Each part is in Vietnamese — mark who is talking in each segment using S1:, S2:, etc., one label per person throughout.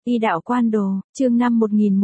S1: Y đạo quan đồ, chương 5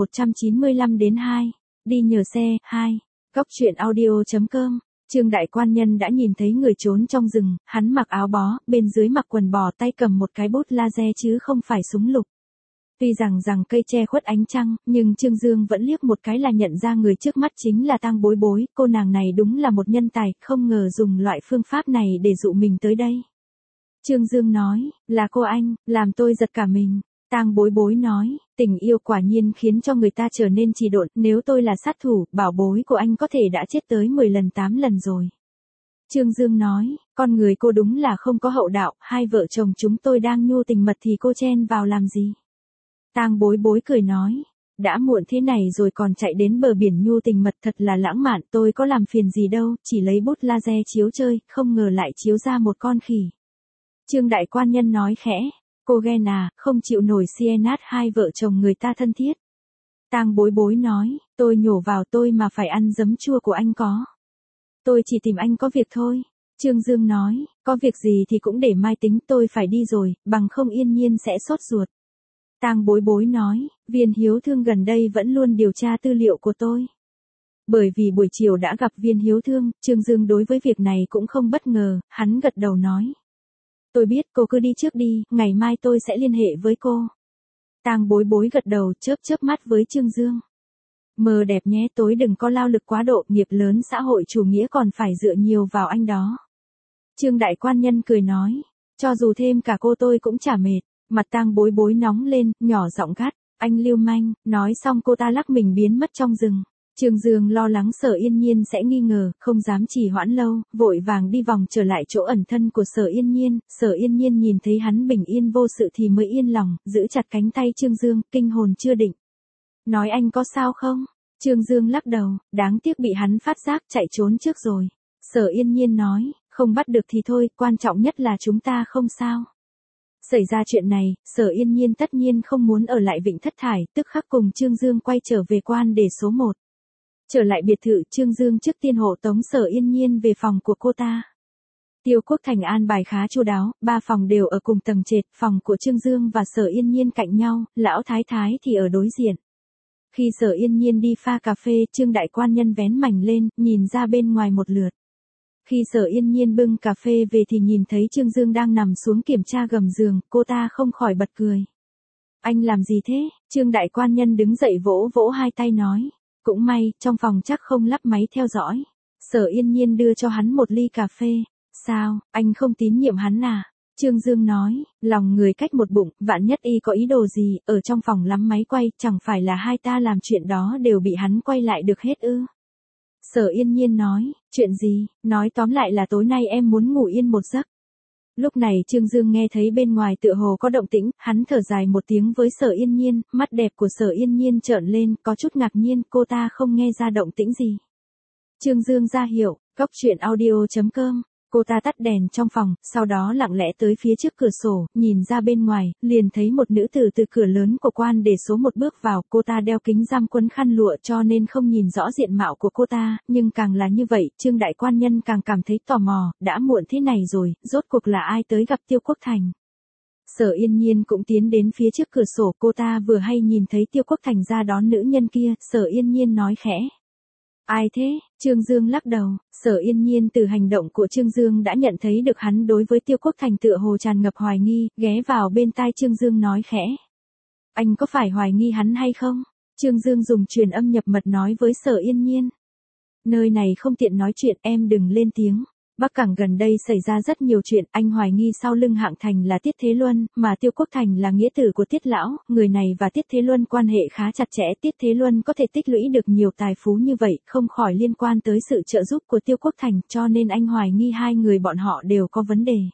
S1: 1195 đến 2. Đi nhờ xe, 2. Góc truyện audio.com. Trương đại quan nhân đã nhìn thấy người trốn trong rừng, hắn mặc áo bó, bên dưới mặc quần bò, tay cầm một cái bút laser chứ không phải súng lục. Tuy rằng cây che khuất ánh trăng, nhưng Trương Dương vẫn liếc một cái là nhận ra người trước mắt chính là Tang Bối Bối, cô nàng này đúng là một nhân tài, không ngờ dùng loại phương pháp này để dụ mình tới đây. Trương Dương nói, là cô anh, làm tôi giật cả mình. Tang Bối Bối nói, tình yêu quả nhiên khiến cho người ta trở nên trì độn, nếu tôi là sát thủ, bảo bối của anh có thể đã chết tới 10 lần 8 lần rồi. Trương Dương nói, con người cô đúng là không có hậu đạo, hai vợ chồng chúng tôi đang nhu tình mật thì cô chen vào làm gì? Tang Bối Bối cười nói, đã muộn thế này rồi còn chạy đến bờ biển nhu tình mật thật là lãng mạn, tôi có làm phiền gì đâu, chỉ lấy bút laser chiếu chơi, không ngờ lại chiếu ra một con khỉ. Trương đại quan nhân nói khẽ, cô ghen à, không chịu nổi CNH hai vợ chồng người ta thân thiết. Tang Bối Bối nói, tôi nhổ vào tôi mà phải ăn giấm chua của anh có. Tôi chỉ tìm anh có việc thôi. Trương Dương nói, có việc gì thì cũng để mai tính, tôi phải đi rồi, bằng không Yên Nhiên sẽ sốt ruột. Tang Bối Bối nói, Viên Hiếu Thương gần đây vẫn luôn điều tra tư liệu của tôi. Bởi vì buổi chiều đã gặp Viên Hiếu Thương, Trương Dương đối với việc này cũng không bất ngờ, hắn gật đầu nói. Tôi biết, cô cứ đi trước đi, ngày mai tôi sẽ liên hệ với cô. Tang Bối Bối gật đầu, chớp mắt với Trương Dương. Mơ đẹp nhé, tối đừng có lao lực quá độ, nghiệp lớn xã hội chủ nghĩa còn phải dựa nhiều vào anh đó. Trương đại quan nhân cười nói, cho dù thêm cả cô tôi cũng chả mệt. Mặt Tang Bối Bối nóng lên, nhỏ giọng gắt, anh lưu manh, nói xong cô ta lắc mình biến mất trong rừng. Trương Dương lo lắng Sở Yên Nhiên sẽ nghi ngờ, không dám trì hoãn lâu, vội vàng đi vòng trở lại chỗ ẩn thân của Sở Yên Nhiên. Sở Yên Nhiên nhìn thấy hắn bình yên vô sự thì mới yên lòng, giữ chặt cánh tay Trương Dương, kinh hồn chưa định. Nói anh có sao không? Trương Dương lắc đầu, đáng tiếc bị hắn phát giác chạy trốn trước rồi. Sở Yên Nhiên nói, không bắt được thì thôi, quan trọng nhất là chúng ta không sao. Xảy ra chuyện này, Sở Yên Nhiên tất nhiên không muốn ở lại Vịnh Thất Thải, tức khắc cùng Trương Dương quay trở về quan đề số 1. Trở lại biệt thự, Trương Dương trước tiên hộ tống Sở Yên Nhiên về phòng của cô ta. Tiêu Quốc Thành an bài khá chu đáo, 3 phòng đều ở cùng tầng trệt, phòng của Trương Dương và Sở Yên Nhiên cạnh nhau, lão thái thái thì ở đối diện. Khi Sở Yên Nhiên đi pha cà phê, Trương đại quan nhân vén mảnh lên, nhìn ra bên ngoài một lượt. Khi Sở Yên Nhiên bưng cà phê về thì nhìn thấy Trương Dương đang nằm xuống kiểm tra gầm giường, cô ta không khỏi bật cười. Anh làm gì thế? Trương đại quan nhân đứng dậy vỗ vỗ hai tay nói. Cũng may, trong phòng chắc không lắp máy theo dõi. Sở Yên Nhiên đưa cho hắn một ly cà phê. Sao, anh không tín nhiệm hắn à? Trương Dương nói, lòng người cách một bụng, vạn nhất y có ý đồ gì, ở trong phòng lắm máy quay, chẳng phải là hai ta làm chuyện đó đều bị hắn quay lại được hết ư? Sở Yên Nhiên nói, chuyện gì, nói tóm lại là tối nay em muốn ngủ yên một giấc. Lúc này Trương Dương nghe thấy bên ngoài tựa hồ có động tĩnh, hắn thở dài một tiếng với Sở Yên Nhiên, mắt đẹp của Sở Yên Nhiên trợn lên, có chút ngạc nhiên, cô ta không nghe ra động tĩnh gì. Trương Dương ra hiệu, góc truyện audio.com. Cô ta tắt đèn trong phòng, sau đó lặng lẽ tới phía trước cửa sổ, nhìn ra bên ngoài, liền thấy một nữ tử từ cửa lớn của quan để số 1 bước vào, cô ta đeo kính râm quấn khăn lụa cho nên không nhìn rõ diện mạo của cô ta, nhưng càng là như vậy, Trương đại quan nhân càng cảm thấy tò mò, đã muộn thế này rồi, rốt cuộc là ai tới gặp Tiêu Quốc Thành. Sở Yên Nhiên cũng tiến đến phía trước cửa sổ, cô ta vừa hay nhìn thấy Tiêu Quốc Thành ra đón nữ nhân kia, Sở Yên Nhiên nói khẽ. Ai thế? Trương Dương lắc đầu, Sở Yên Nhiên từ hành động của Trương Dương đã nhận thấy được hắn đối với Tiêu Quốc Thành tựa hồ tràn ngập hoài nghi, ghé vào bên tai Trương Dương nói khẽ. Anh có phải hoài nghi hắn hay không? Trương Dương dùng truyền âm nhập mật nói với Sở Yên Nhiên. Nơi này không tiện nói chuyện, em đừng lên tiếng. Bắc Cảng gần đây xảy ra rất nhiều chuyện, anh hoài nghi sau lưng Hạng Thành là Tiết Thế Luân, mà Tiêu Quốc Thành là nghĩa tử của Tiết Lão, người này và Tiết Thế Luân quan hệ khá chặt chẽ, Tiết Thế Luân có thể tích lũy được nhiều tài phú như vậy, không khỏi liên quan tới sự trợ giúp của Tiêu Quốc Thành, cho nên anh hoài nghi hai người bọn họ đều có vấn đề.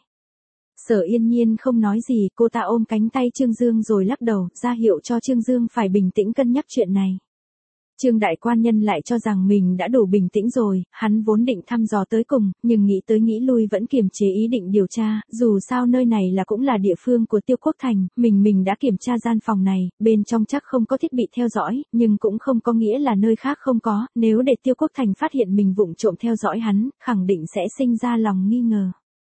S1: Sở Yên Nhiên không nói gì, cô ta ôm cánh tay Trương Dương rồi lắc đầu, ra hiệu cho Trương Dương phải bình tĩnh cân nhắc chuyện này. Trương đại quan nhân lại cho rằng mình đã đủ bình tĩnh rồi, hắn vốn định thăm dò tới cùng, nhưng nghĩ tới nghĩ lui vẫn kiềm chế ý định điều tra, dù sao nơi này cũng là địa phương của Tiêu Quốc Thành, mình đã kiểm tra gian phòng này, bên trong chắc không có thiết bị theo dõi, nhưng cũng không có nghĩa là nơi khác không có, nếu để Tiêu Quốc Thành phát hiện mình vụng trộm theo dõi hắn, khẳng định sẽ sinh ra lòng nghi ngờ.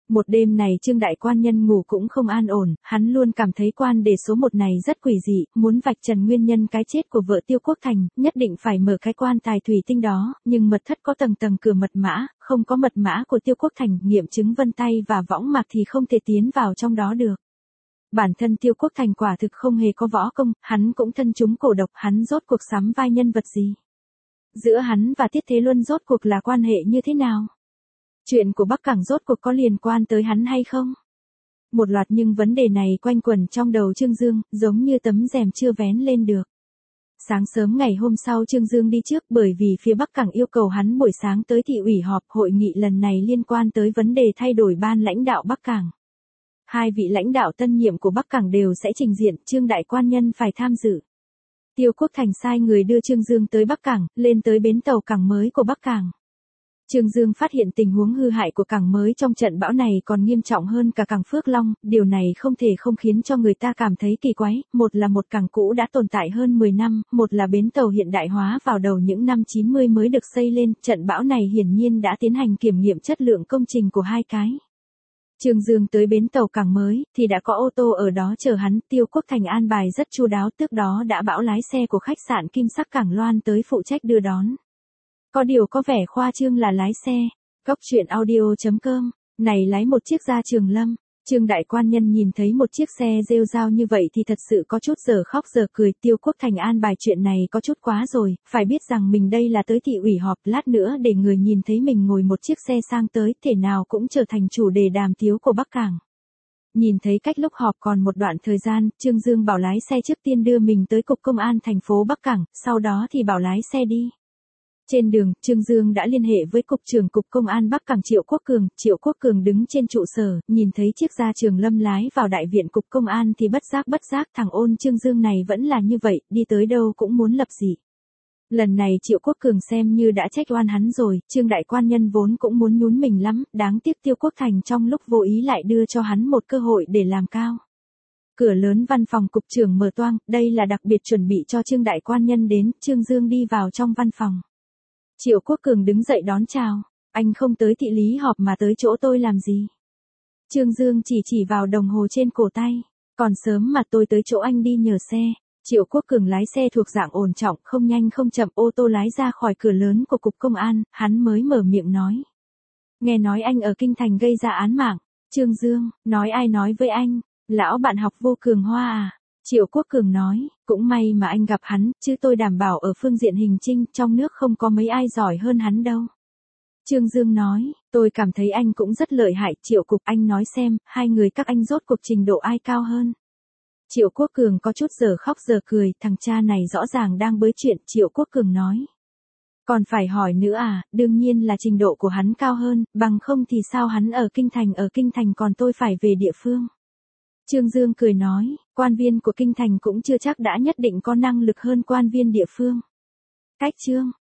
S1: Một đêm này Trương đại quan nhân ngủ cũng không an ổn, hắn luôn cảm thấy quan đề số 1 này rất quỷ dị, muốn vạch trần nguyên nhân cái chết của vợ Tiêu Quốc Thành, nhất định phải mở cái quan tài thủy tinh đó, nhưng mật thất có tầng tầng cửa mật mã, không có mật mã của Tiêu Quốc Thành, nghiệm chứng vân tay và võng mạc thì không thể tiến vào trong đó được. Bản thân Tiêu Quốc Thành quả thực không hề có võ công, hắn cũng thân chúng cổ độc, hắn rốt cuộc sắm vai nhân vật gì? Giữa hắn và Tiết Thế Luân rốt cuộc là quan hệ như thế nào? Chuyện của Bắc Cảng rốt cuộc có liên quan tới hắn hay không? Một loạt những vấn đề này quanh quẩn trong đầu Trương Dương, giống như tấm rèm chưa vén lên được. Sáng sớm ngày hôm sau Trương Dương đi trước bởi vì phía Bắc Cảng yêu cầu hắn buổi sáng tới thị ủy họp, hội nghị lần này liên quan tới vấn đề thay đổi ban lãnh đạo Bắc Cảng. Hai vị lãnh đạo tân nhiệm của Bắc Cảng đều sẽ trình diện, Trương đại quan nhân phải tham dự. Tiêu Quốc Thành sai người đưa Trương Dương tới Bắc Cảng, lên tới bến tàu cảng mới của Bắc Cảng. Trương Dương phát hiện tình huống hư hại của cảng mới trong trận bão này còn nghiêm trọng hơn cả cảng Phước Long, điều này không thể không khiến cho người ta cảm thấy kỳ quái, một là một cảng cũ đã tồn tại hơn 10 năm, một là bến tàu hiện đại hóa vào đầu những năm 90 mới được xây lên, trận bão này hiển nhiên đã tiến hành kiểm nghiệm chất lượng công trình của hai cái. Trương Dương tới bến tàu cảng mới, thì đã có ô tô ở đó chờ hắn, Tiêu Quốc Thành an bài rất chu đáo, tức đó đã bảo lái xe của khách sạn Kim Sắc Cảng Loan tới phụ trách đưa đón. Có điều có vẻ khoa trương là lái xe. Cóc truyện audio.com, này lái một chiếc ra Trường Lâm. Trương đại quan nhân nhìn thấy một chiếc xe rêu rao như vậy thì thật sự có chút giờ khóc giờ cười. Tiêu Quốc Thành an bài chuyện này có chút quá rồi, phải biết rằng mình đây là tới thị ủy họp, lát nữa để người nhìn thấy mình ngồi một chiếc xe sang tới, thể nào cũng trở thành chủ đề đàm tiếu của Bắc Cảng. Nhìn thấy cách lúc họp còn một đoạn thời gian, Trương Dương bảo lái xe trước tiên đưa mình tới cục công an thành phố Bắc Cảng, sau đó thì bảo lái xe đi. Trên đường, Trương Dương đã liên hệ với Cục trưởng Cục Công an Bắc Cảng Triệu Quốc Cường đứng trên trụ sở, nhìn thấy chiếc gia Trường Lâm lái vào đại viện Cục Công an thì bất giác thằng ôn Trương Dương này vẫn là như vậy, đi tới đâu cũng muốn lập dị. Lần này Triệu Quốc Cường xem như đã trách oan hắn rồi, Trương đại quan nhân vốn cũng muốn nhún mình lắm, đáng tiếc Tiêu Quốc Thành trong lúc vô ý lại đưa cho hắn một cơ hội để làm cao. Cửa lớn văn phòng cục trưởng mở toang, đây là đặc biệt chuẩn bị cho Trương đại quan nhân đến, Trương Dương đi vào trong văn phòng. Triệu Quốc Cường đứng dậy đón chào, anh không tới thị lý họp mà tới chỗ tôi làm gì? Trương Dương chỉ vào đồng hồ trên cổ tay, còn sớm mà tôi tới chỗ anh đi nhờ xe. Triệu Quốc Cường lái xe thuộc dạng ổn trọng, không nhanh không chậm, ô tô lái ra khỏi cửa lớn của cục công an, hắn mới mở miệng nói. Nghe nói anh ở Kinh Thành gây ra án mạng. Trương Dương, nói ai nói với anh? Lão bạn học Vô Cường Hoa à? Triệu Quốc Cường nói, cũng may mà anh gặp hắn, chứ tôi đảm bảo ở phương diện hình chinh, trong nước không có mấy ai giỏi hơn hắn đâu. Trương Dương nói, tôi cảm thấy anh cũng rất lợi hại, Triệu Cục, anh nói xem, hai người các anh rốt cuộc trình độ ai cao hơn. Triệu Quốc Cường có chút giờ khóc giờ cười, thằng cha này rõ ràng đang bới chuyện, Triệu Quốc Cường nói. Còn phải hỏi nữa à, đương nhiên là trình độ của hắn cao hơn, bằng không thì sao hắn ở Kinh Thành còn tôi phải về địa phương. Trương Dương cười nói, quan viên của Kinh Thành cũng chưa chắc đã nhất định có năng lực hơn quan viên địa phương. Cách chương